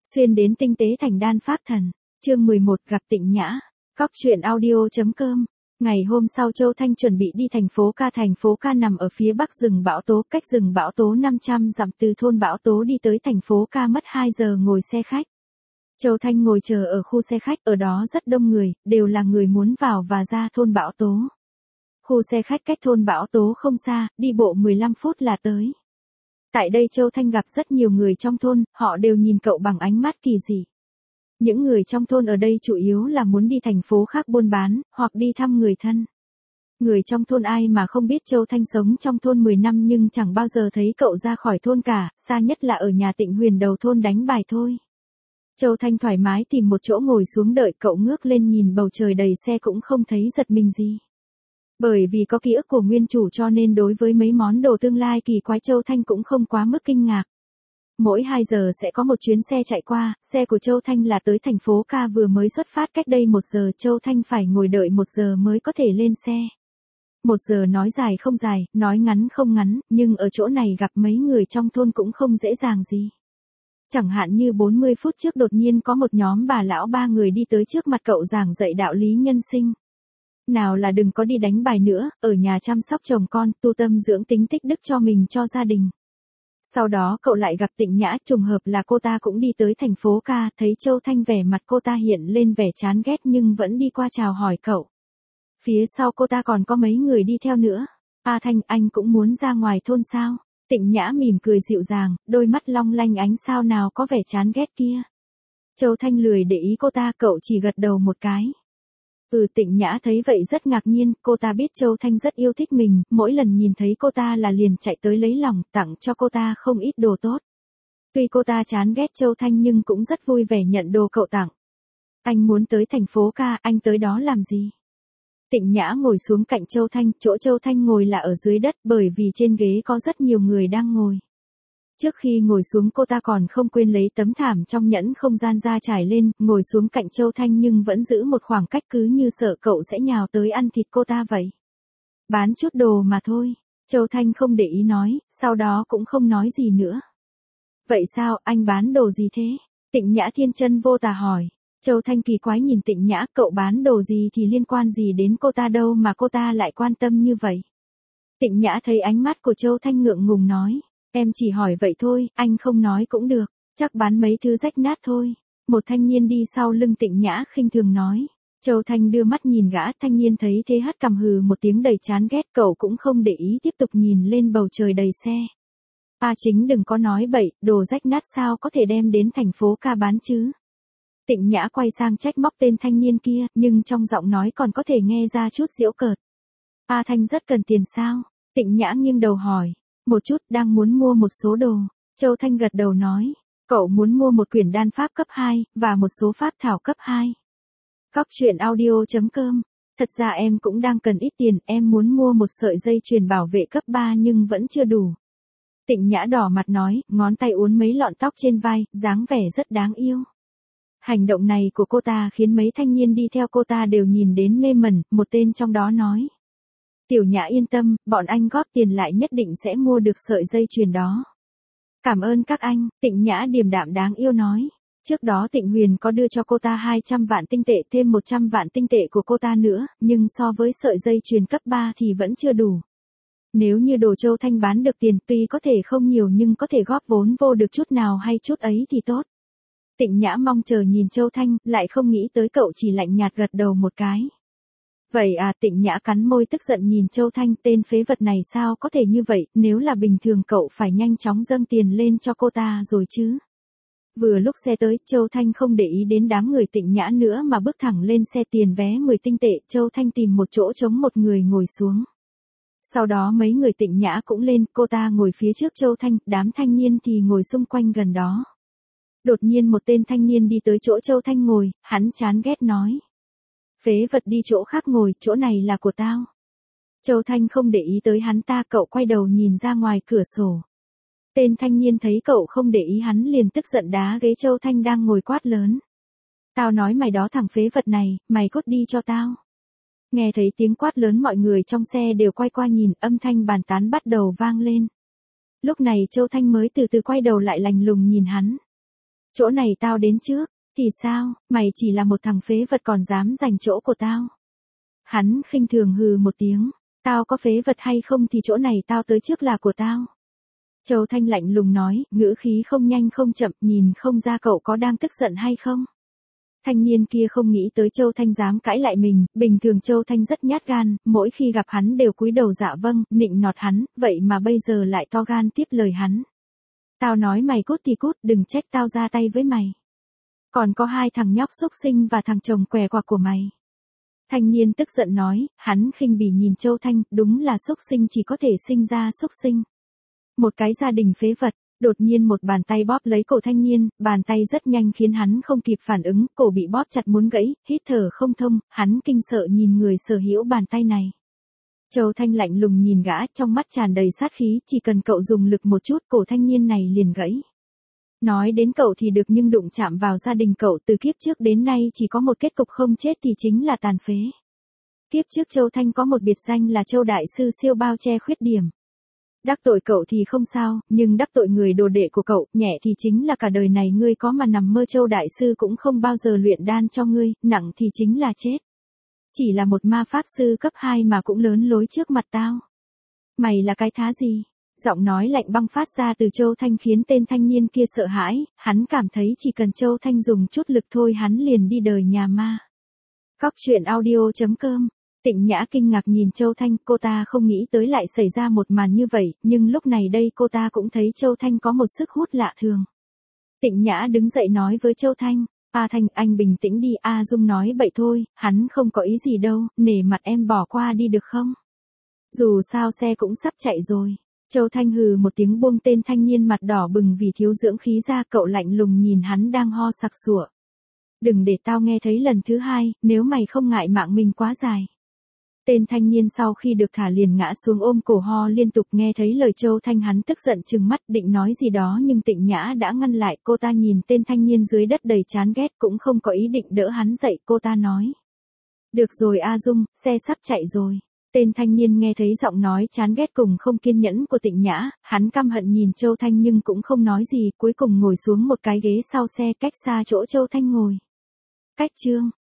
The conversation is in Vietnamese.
Xuyên đến tinh tế thành đan pháp thần. Chương 11 gặp Tịnh Nhã. Cóc truyện audio.com. Ngày hôm sau Châu Thanh chuẩn bị đi thành phố Ca. Thành phố Ca nằm ở phía bắc rừng Bão Tố, cách rừng Bão Tố 500 dặm. Từ thôn Bão Tố đi tới thành phố Ca mất 2 giờ ngồi xe khách. Châu Thanh ngồi chờ ở khu xe khách, ở đó rất đông người, đều là người muốn vào và ra thôn Bão Tố. Khu xe khách cách thôn Bão Tố không xa, đi bộ 15 phút là tới. Tại đây Châu Thanh gặp rất nhiều người trong thôn, họ đều nhìn cậu bằng ánh mắt kỳ dị. Những người trong thôn ở đây chủ yếu là muốn đi thành phố khác buôn bán, hoặc đi thăm người thân. Người trong thôn ai mà không biết Châu Thanh sống trong thôn 10 năm nhưng chẳng bao giờ thấy cậu ra khỏi thôn cả, xa nhất là ở nhà Tịnh Huyền đầu thôn đánh bài thôi. Châu Thanh thoải mái tìm một chỗ ngồi xuống đợi, cậu ngước lên nhìn bầu trời đầy xe cũng không thấy giật mình gì. Bởi vì có ký ức của nguyên chủ cho nên đối với mấy món đồ tương lai kỳ quái Châu Thanh cũng không quá mức kinh ngạc. Mỗi 2 giờ sẽ có một chuyến xe chạy qua, xe của Châu Thanh là tới thành phố Ca vừa mới xuất phát cách đây 1 giờ, Châu Thanh phải ngồi đợi 1 giờ mới có thể lên xe. 1 giờ nói dài không dài, nói ngắn không ngắn, nhưng ở chỗ này gặp mấy người trong thôn cũng không dễ dàng gì. Chẳng hạn như 40 phút trước đột nhiên có một nhóm bà lão 3 người đi tới trước mặt cậu giảng dạy đạo lý nhân sinh. Nào là đừng có đi đánh bài nữa, ở nhà chăm sóc chồng con, tu tâm dưỡng tính tích đức cho mình cho gia đình. Sau đó cậu lại gặp Tịnh Nhã, trùng hợp là cô ta cũng đi tới thành phố Ca, thấy Châu Thanh vẻ mặt cô ta hiện lên vẻ chán ghét nhưng vẫn đi qua chào hỏi cậu. Phía sau cô ta còn có mấy người đi theo nữa. A Thanh, anh cũng muốn ra ngoài thôn sao? Tịnh Nhã mỉm cười dịu dàng, đôi mắt long lanh ánh sao nào có vẻ chán ghét kia. Châu Thanh lười để ý cô ta, cậu chỉ gật đầu một cái. Tịnh Nhã thấy vậy rất ngạc nhiên, cô ta biết Châu Thanh rất yêu thích mình, mỗi lần nhìn thấy cô ta là liền chạy tới lấy lòng, tặng cho cô ta không ít đồ tốt. Tuy cô ta chán ghét Châu Thanh nhưng cũng rất vui vẻ nhận đồ cậu tặng. Anh muốn tới thành phố Ca, anh tới đó làm gì? Tịnh Nhã ngồi xuống cạnh Châu Thanh, chỗ Châu Thanh ngồi là ở dưới đất bởi vì trên ghế có rất nhiều người đang ngồi. Trước khi ngồi xuống cô ta còn không quên lấy tấm thảm trong nhẫn không gian ra trải lên, ngồi xuống cạnh Châu Thanh nhưng vẫn giữ một khoảng cách cứ như sợ cậu sẽ nhào tới ăn thịt cô ta vậy. Bán chút đồ mà thôi, Châu Thanh không để ý nói, sau đó cũng không nói gì nữa. Vậy sao, anh bán đồ gì thế? Tịnh Nhã thiên chân vô tà hỏi. Châu Thanh kỳ quái nhìn Tịnh Nhã, cậu bán đồ gì thì liên quan gì đến cô ta đâu mà cô ta lại quan tâm như vậy. Tịnh Nhã thấy ánh mắt của Châu Thanh ngượng ngùng nói. Em chỉ hỏi vậy thôi, anh không nói cũng được, chắc bán mấy thứ rách nát thôi. Một thanh niên đi sau lưng Tịnh Nhã khinh thường nói. Châu Thanh đưa mắt nhìn gã, thanh niên thấy thế hất cằm hừ một tiếng đầy chán ghét, cậu cũng không để ý tiếp tục nhìn lên bầu trời đầy xe. Chính đừng có nói bậy, đồ rách nát sao có thể đem đến thành phố Ca bán chứ. Tịnh Nhã quay sang trách móc tên thanh niên kia, nhưng trong giọng nói còn có thể nghe ra chút giễu cợt. Thanh rất cần tiền sao? Tịnh Nhã nghiêng đầu hỏi. Một chút, đang muốn mua một số đồ. Châu Thanh gật đầu nói. Cậu muốn mua một quyển đan pháp cấp 2, và một số pháp thảo cấp 2. Cóc truyện audio.com. Thật ra em cũng đang cần ít tiền, em muốn mua một sợi dây chuyền bảo vệ cấp 3 nhưng vẫn chưa đủ. Tịnh Nhã đỏ mặt nói, ngón tay uốn mấy lọn tóc trên vai, dáng vẻ rất đáng yêu. Hành động này của cô ta khiến mấy thanh niên đi theo cô ta đều nhìn đến mê mẩn, một tên trong đó nói. Tiểu Nhã yên tâm, bọn anh góp tiền lại nhất định sẽ mua được sợi dây chuyền đó. Cảm ơn các anh, Tịnh Nhã điềm đạm đáng yêu nói. Trước đó Tịnh Huyền có đưa cho cô ta 200 vạn tinh tệ thêm 100 vạn tinh tệ của cô ta nữa, nhưng so với sợi dây chuyền cấp 3 thì vẫn chưa đủ. Nếu như đồ Châu Thanh bán được tiền tuy có thể không nhiều nhưng có thể góp vốn vô được chút nào hay chút ấy thì tốt. Tịnh Nhã mong chờ nhìn Châu Thanh, lại không nghĩ tới cậu chỉ lạnh nhạt gật đầu một cái. Vậy Tịnh Nhã cắn môi tức giận nhìn Châu Thanh, tên phế vật này sao có thể như vậy, nếu là bình thường cậu phải nhanh chóng dâng tiền lên cho cô ta rồi chứ. Vừa lúc xe tới, Châu Thanh không để ý đến đám người Tịnh Nhã nữa mà bước thẳng lên xe, tiền vé 10 tinh tệ, Châu Thanh tìm một chỗ trống một người ngồi xuống. Sau đó mấy người Tịnh Nhã cũng lên, cô ta ngồi phía trước Châu Thanh, đám thanh niên thì ngồi xung quanh gần đó. Đột nhiên một tên thanh niên đi tới chỗ Châu Thanh ngồi, hắn chán ghét nói. Phế vật đi chỗ khác ngồi, chỗ này là của tao. Châu Thanh không để ý tới hắn ta, cậu quay đầu nhìn ra ngoài cửa sổ. Tên thanh niên thấy cậu không để ý hắn liền tức giận đá ghế Châu Thanh đang ngồi quát lớn. Tao nói mày đó thằng phế vật này, mày cút đi cho tao. Nghe thấy tiếng quát lớn mọi người trong xe đều quay qua nhìn, âm thanh bàn tán bắt đầu vang lên. Lúc này Châu Thanh mới từ từ quay đầu lại lạnh lùng nhìn hắn. Chỗ này tao đến trước, thì sao, mày chỉ là một thằng phế vật còn dám giành chỗ của tao. Hắn khinh thường hừ một tiếng, tao có phế vật hay không thì chỗ này tao tới trước là của tao. Châu Thanh lạnh lùng nói, ngữ khí không nhanh không chậm, nhìn không ra cậu có đang tức giận hay không. Thanh niên kia không nghĩ tới Châu Thanh dám cãi lại mình, bình thường Châu Thanh rất nhát gan, mỗi khi gặp hắn đều cúi đầu dạ vâng, nịnh nọt hắn, vậy mà bây giờ lại to gan tiếp lời hắn. Tao nói mày cút thì cút, đừng trách tao ra tay với mày. Còn có hai thằng nhóc xúc sinh và thằng chồng què quạc của mày. Thanh niên tức giận nói, hắn khinh bỉ nhìn Châu Thanh, đúng là xúc sinh chỉ có thể sinh ra xúc sinh. Một cái gia đình phế vật, đột nhiên một bàn tay bóp lấy cổ thanh niên, bàn tay rất nhanh khiến hắn không kịp phản ứng, cổ bị bóp chặt muốn gãy, hít thở không thông, hắn kinh sợ nhìn người sở hữu bàn tay này. Châu Thanh lạnh lùng nhìn gã, trong mắt tràn đầy sát khí, chỉ cần cậu dùng lực một chút, cổ thanh niên này liền gãy. Nói đến cậu thì được nhưng đụng chạm vào gia đình cậu từ kiếp trước đến nay chỉ có một kết cục không chết thì chính là tàn phế. Kiếp trước Châu Thanh có một biệt danh là Châu Đại Sư siêu bao che khuyết điểm. Đắc tội cậu thì không sao, nhưng đắc tội người đồ đệ của cậu, nhẹ thì chính là cả đời này ngươi có mà nằm mơ Châu Đại Sư cũng không bao giờ luyện đan cho ngươi, nặng thì chính là chết. Chỉ là một ma pháp sư cấp 2 mà cũng lớn lối trước mặt tao. Mày là cái thá gì? Giọng nói lạnh băng phát ra từ Châu Thanh khiến tên thanh niên kia sợ hãi, hắn cảm thấy chỉ cần Châu Thanh dùng chút lực thôi hắn liền đi đời nhà ma. Cóc truyện audio.com. Tịnh Nhã kinh ngạc nhìn Châu Thanh, cô ta không nghĩ tới lại xảy ra một màn như vậy, nhưng lúc này đây cô ta cũng thấy Châu Thanh có một sức hút lạ thường. Tịnh Nhã đứng dậy nói với Châu Thanh, A Thanh, anh bình tĩnh đi, A Dung nói bậy thôi, hắn không có ý gì đâu, nể mặt em bỏ qua đi được không? Dù sao xe cũng sắp chạy rồi. Châu Thanh hừ một tiếng buông tên thanh niên mặt đỏ bừng vì thiếu dưỡng khí ra, cậu lạnh lùng nhìn hắn đang ho sặc sụa. Đừng để tao nghe thấy lần thứ hai, nếu mày không ngại mạng mình quá dài. Tên thanh niên sau khi được thả liền ngã xuống ôm cổ ho liên tục, nghe thấy lời Châu Thanh hắn tức giận trừng mắt định nói gì đó nhưng Tịnh Nhã đã ngăn lại, cô ta nhìn tên thanh niên dưới đất đầy chán ghét cũng không có ý định đỡ hắn dậy, cô ta nói. Được rồi A Dung, xe sắp chạy rồi. Tên thanh niên nghe thấy giọng nói chán ghét cùng không kiên nhẫn của Tịnh Nhã, hắn căm hận nhìn Châu Thanh nhưng cũng không nói gì, cuối cùng ngồi xuống một cái ghế sau xe cách xa chỗ Châu Thanh ngồi. Cách chương